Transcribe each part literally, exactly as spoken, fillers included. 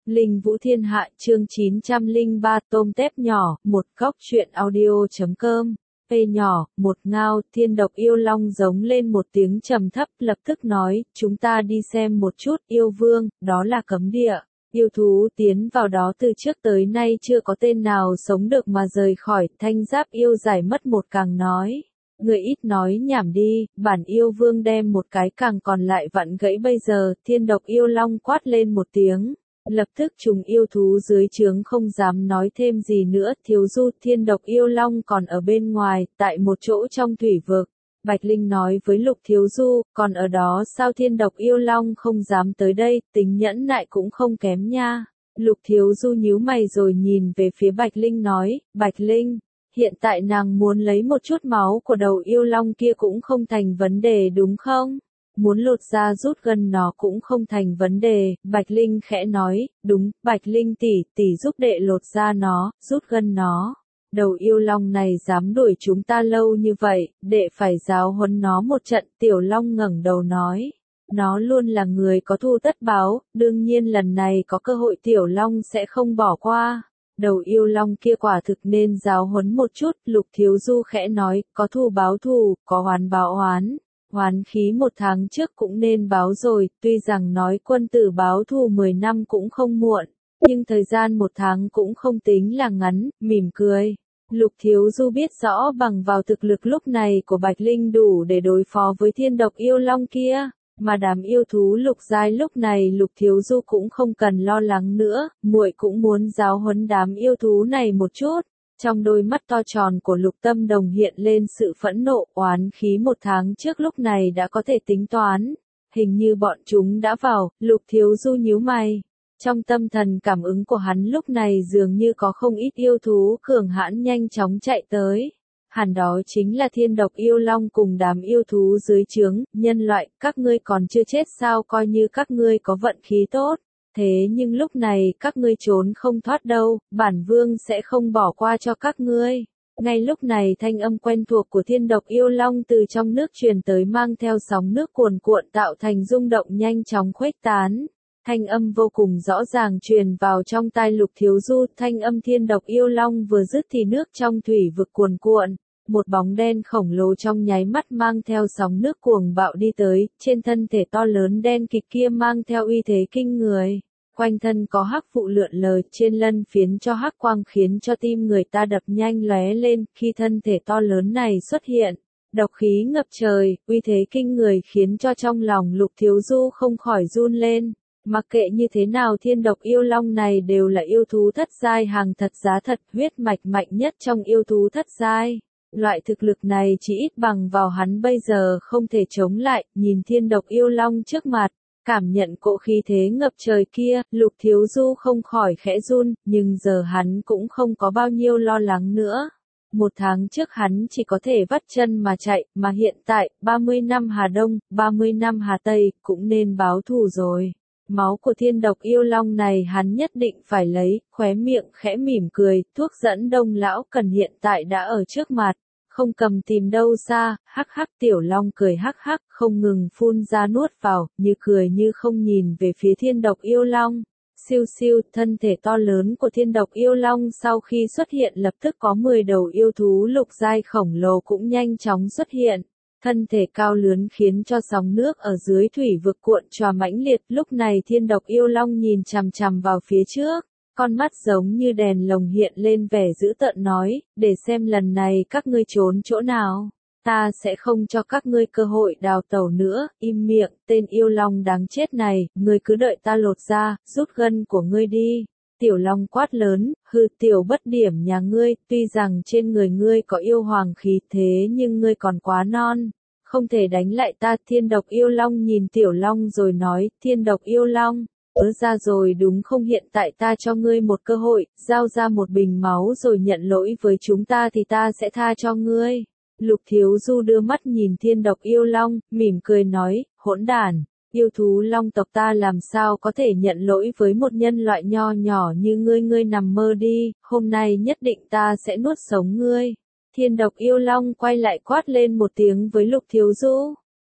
Linh Vũ Thiên Hạ chương chín trăm lẻ ba tôm tép nhỏ, một góc truyện audio.com, P nhỏ, một ngao, thiên độc yêu long giống lên một tiếng trầm thấp lập tức nói, chúng ta đi xem một chút, yêu vương, đó là cấm địa. Yêu thú tiến vào đó từ trước tới nay chưa có tên nào sống được mà rời khỏi, thanh giáp yêu giải mất một càng nói. Người ít nói nhảm đi, bản yêu vương đem một cái càng còn lại vặn gãy bây giờ, thiên độc yêu long quát lên một tiếng. Lập tức chúng yêu thú dưới trướng không dám nói thêm gì nữa, thiếu du thiên độc yêu long còn ở bên ngoài, tại một chỗ trong thủy vực. Bạch Linh nói với Lục Thiếu Du, còn ở đó sao thiên độc yêu long không dám tới đây, tính nhẫn nại cũng không kém nha. Lục Thiếu Du nhíu mày rồi nhìn về phía Bạch Linh nói, Bạch Linh, hiện tại nàng muốn lấy một chút máu của đầu yêu long kia cũng không thành vấn đề đúng không? Muốn lột ra rút gân nó cũng không thành vấn đề, Bạch Linh khẽ nói, đúng, Bạch Linh tỷ, tỷ giúp đệ lột ra nó, rút gân nó. Đầu yêu long này dám đuổi chúng ta lâu như vậy, đệ phải giáo huấn nó một trận, tiểu long ngẩng đầu nói. Nó luôn là người có thù tất báo, đương nhiên lần này có cơ hội tiểu long sẽ không bỏ qua. Đầu yêu long kia quả thực nên giáo huấn một chút, Lục Thiếu Du khẽ nói, có thù báo thù, có oán báo oán. Oán khí một tháng trước cũng nên báo rồi, tuy rằng nói quân tử báo thù mười năm cũng không muộn, nhưng thời gian một tháng cũng không tính là ngắn, mỉm cười. Lục Thiếu Du biết rõ bằng vào thực lực lúc này của Bạch Linh đủ để đối phó với thiên độc yêu long kia, mà đám yêu thú lục giai lúc này Lục Thiếu Du cũng không cần lo lắng nữa, muội cũng muốn giáo huấn đám yêu thú này một chút. Trong đôi mắt to tròn của Lục Tâm Đồng hiện lên sự phẫn nộ, oán khí một tháng trước lúc này đã có thể tính toán. Hình như bọn chúng đã vào, Lục Thiếu Du nhíu mày. Trong tâm thần cảm ứng của hắn lúc này dường như có không ít yêu thú cường hãn nhanh chóng chạy tới. Hẳn đó chính là thiên độc yêu long cùng đám yêu thú dưới trướng, nhân loại, các ngươi còn chưa chết sao coi như các ngươi có vận khí tốt. Thế nhưng lúc này các ngươi trốn không thoát đâu, bản vương sẽ không bỏ qua cho các ngươi. Ngay lúc này thanh âm quen thuộc của thiên độc yêu long từ trong nước truyền tới mang theo sóng nước cuồn cuộn tạo thành rung động nhanh chóng khuếch tán. Thanh âm vô cùng rõ ràng truyền vào trong tai Lục Thiếu Du, thanh âm thiên độc yêu long vừa dứt thì nước trong thủy vực cuồn cuộn. Một bóng đen khổng lồ trong nháy mắt mang theo sóng nước cuồng bạo đi tới, trên thân thể to lớn đen kịt kia mang theo uy thế kinh người. Quanh thân có hắc vụ lượn lờ, trên lân phiến cho hắc quang khiến cho tim người ta đập nhanh lóe lên, khi thân thể to lớn này xuất hiện. Độc khí ngập trời, uy thế kinh người khiến cho trong lòng Lục Thiếu Du không khỏi run lên. Mặc kệ như thế nào thiên độc yêu long này đều là yêu thú thất giai hàng thật giá thật, huyết mạch mạnh nhất trong yêu thú thất giai. Loại thực lực này chỉ ít bằng vào hắn bây giờ không thể chống lại, nhìn thiên độc yêu long trước mặt, cảm nhận cỗ khí thế ngập trời kia, Lục Thiếu Du không khỏi khẽ run, nhưng giờ hắn cũng không có bao nhiêu lo lắng nữa. Một tháng trước hắn chỉ có thể vắt chân mà chạy, mà hiện tại, ba mươi năm Hà Đông, ba mươi năm Hà Tây, cũng nên báo thù rồi. Máu của thiên độc yêu long này hắn nhất định phải lấy, khóe miệng khẽ mỉm cười, thuốc dẫn đông lão cần hiện tại đã ở trước mặt, không cầm tìm đâu xa, hắc hắc tiểu long cười hắc hắc, không ngừng phun ra nuốt vào, như cười như không nhìn về phía thiên độc yêu long. Siêu siêu, thân thể to lớn của thiên độc yêu long sau khi xuất hiện lập tức có mười đầu yêu thú lục giai khổng lồ cũng nhanh chóng xuất hiện. Thân thể cao lớn khiến cho sóng nước ở dưới thủy vực cuộn trào mãnh liệt, lúc này thiên độc yêu long nhìn chằm chằm vào phía trước, con mắt giống như đèn lồng hiện lên vẻ dữ tợn nói, để xem lần này các ngươi trốn chỗ nào, ta sẽ không cho các ngươi cơ hội đào tẩu nữa, im miệng, tên yêu long đáng chết này, ngươi cứ đợi ta lột ra, rút gân của ngươi đi. Tiểu long quát lớn, hư tiểu bất điểm nhà ngươi, tuy rằng trên người ngươi có yêu hoàng khí thế nhưng ngươi còn quá non, không thể đánh lại ta. Thiên độc yêu long nhìn tiểu long rồi nói, thiên độc yêu long, ớ ra rồi đúng không, hiện tại ta cho ngươi một cơ hội, giao ra một bình máu rồi nhận lỗi với chúng ta thì ta sẽ tha cho ngươi. Lục Thiếu Du đưa mắt nhìn thiên độc yêu long, mỉm cười nói, hỗn đản. Yêu thú long tộc ta làm sao có thể nhận lỗi với một nhân loại nho nhỏ như ngươi, ngươi nằm mơ đi, hôm nay nhất định ta sẽ nuốt sống ngươi. Thiên độc yêu long quay lại quát lên một tiếng với Lục Thiếu Du.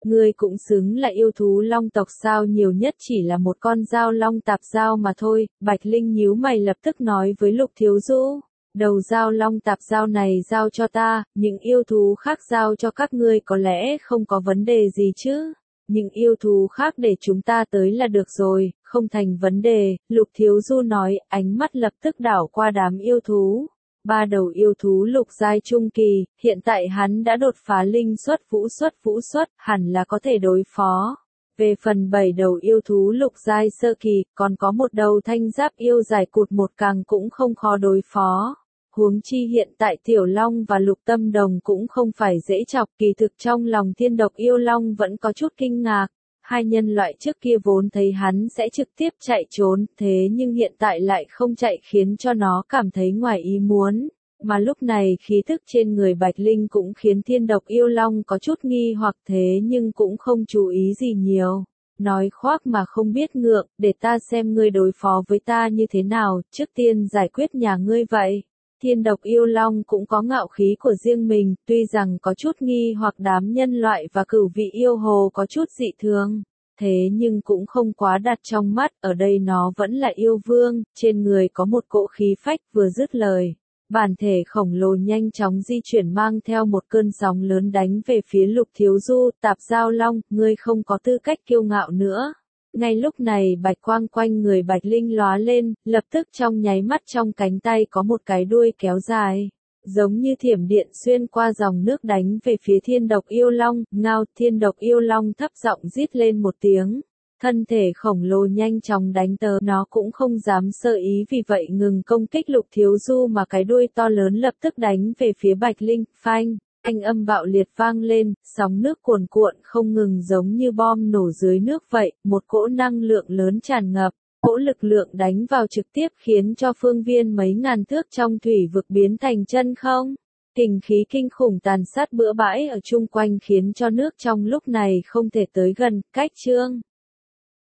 Ngươi cũng xứng là yêu thú long tộc sao, nhiều nhất chỉ là một con dao long tạp dao mà thôi. Bạch Linh nhíu mày lập tức nói với Lục Thiếu Du, đầu dao long tạp dao này giao cho ta, những yêu thú khác giao cho các ngươi có lẽ không có vấn đề gì chứ. Những yêu thú khác để chúng ta tới là được rồi, không thành vấn đề. Lục Thiếu Du nói, ánh mắt lập tức đảo qua đám yêu thú. Ba đầu yêu thú lục giai trung kỳ, hiện tại hắn đã đột phá linh xuất vũ xuất vũ xuất, hẳn là có thể đối phó. Về phần bảy đầu yêu thú lục giai sơ kỳ, còn có một đầu thanh giáp yêu dài cụt một càng cũng không khó đối phó. Huống chi hiện tại Tiểu Long và Lục Tâm Đồng cũng không phải dễ chọc, kỳ thực trong lòng Thiên Độc Yêu Long vẫn có chút kinh ngạc. Hai nhân loại trước kia vốn thấy hắn sẽ trực tiếp chạy trốn, thế nhưng hiện tại lại không chạy khiến cho nó cảm thấy ngoài ý muốn. Mà lúc này khí thức trên người Bạch Linh cũng khiến Thiên Độc Yêu Long có chút nghi hoặc, thế nhưng cũng không chú ý gì nhiều. Nói khoác mà không biết ngượng, để ta xem ngươi đối phó với ta như thế nào, trước tiên giải quyết nhà ngươi vậy. Thiên Độc Yêu Long cũng có ngạo khí của riêng mình, tuy rằng có chút nghi hoặc đám nhân loại và cửu vị yêu hồ có chút dị thường, thế nhưng cũng không quá đặt trong mắt, ở đây nó vẫn là yêu vương, trên người có một cỗ khí phách. Vừa dứt lời, bản thể khổng lồ nhanh chóng di chuyển mang theo một cơn sóng lớn đánh về phía Lục Thiếu Du. Tạp Giao Long, ngươi không có tư cách kiêu ngạo nữa. Ngay lúc này bạch quang quanh người Bạch Linh lóa lên, lập tức trong nháy mắt trong cánh tay có một cái đuôi kéo dài, giống như thiểm điện xuyên qua dòng nước đánh về phía Thiên Độc Yêu Long. Ngao! Thiên Độc Yêu Long thấp giọng rít lên một tiếng, thân thể khổng lồ nhanh chóng đánh tới, nó cũng không dám sơ ý vì vậy ngừng công kích Lục Thiếu Du mà cái đuôi to lớn lập tức đánh về phía Bạch Linh. Phanh! Anh âm bạo liệt vang lên, sóng nước cuồn cuộn không ngừng giống như bom nổ dưới nước vậy, một cỗ năng lượng lớn tràn ngập, cỗ lực lượng đánh vào trực tiếp khiến cho phương viên mấy ngàn thước trong thủy vực biến thành chân không. Kình khí kinh khủng tàn sát bừa bãi ở chung quanh khiến cho nước trong lúc này không thể tới gần. Cách chương